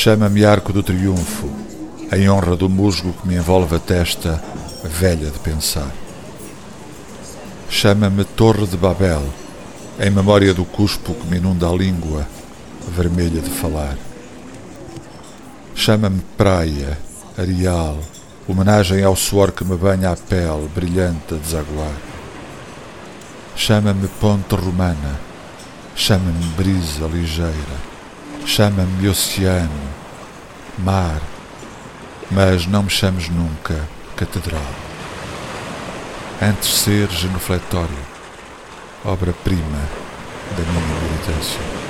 Chama-me Arco do Triunfo, em honra do musgo que me envolve a testa, velha de pensar. Chama-me Torre de Babel, em memória do cuspo que me inunda a língua, vermelha de falar. Chama-me Praia, Areal, homenagem ao suor que me banha a pele, brilhante a desaguar. Chama-me Ponte Romana, chama-me Brisa ligeira, chama-me Oceano, Mar, mas não me chames nunca Catedral. Antes ser genufletório, obra-prima da minha militância.